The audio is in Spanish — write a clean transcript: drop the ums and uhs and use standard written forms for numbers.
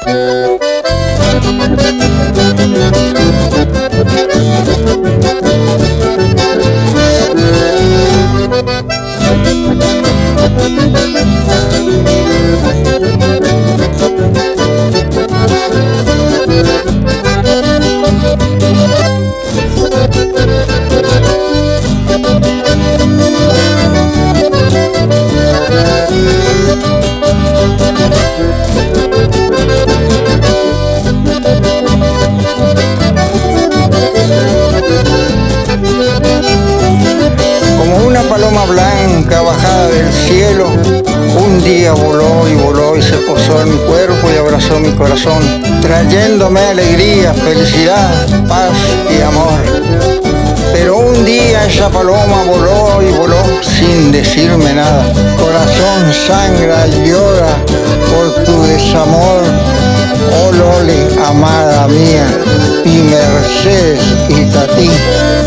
Como una paloma blanca bajada del cielo, un día voló y se posó en mi cuerpo y abrazó mi corazón, trayéndome alegría, felicidad, paz y amor. Pero un día esa paloma voló y voló sin decirme nada. Corazón sangra y llora por tu desamor. Oh Loli, amada mía, y Mercedes y Tati.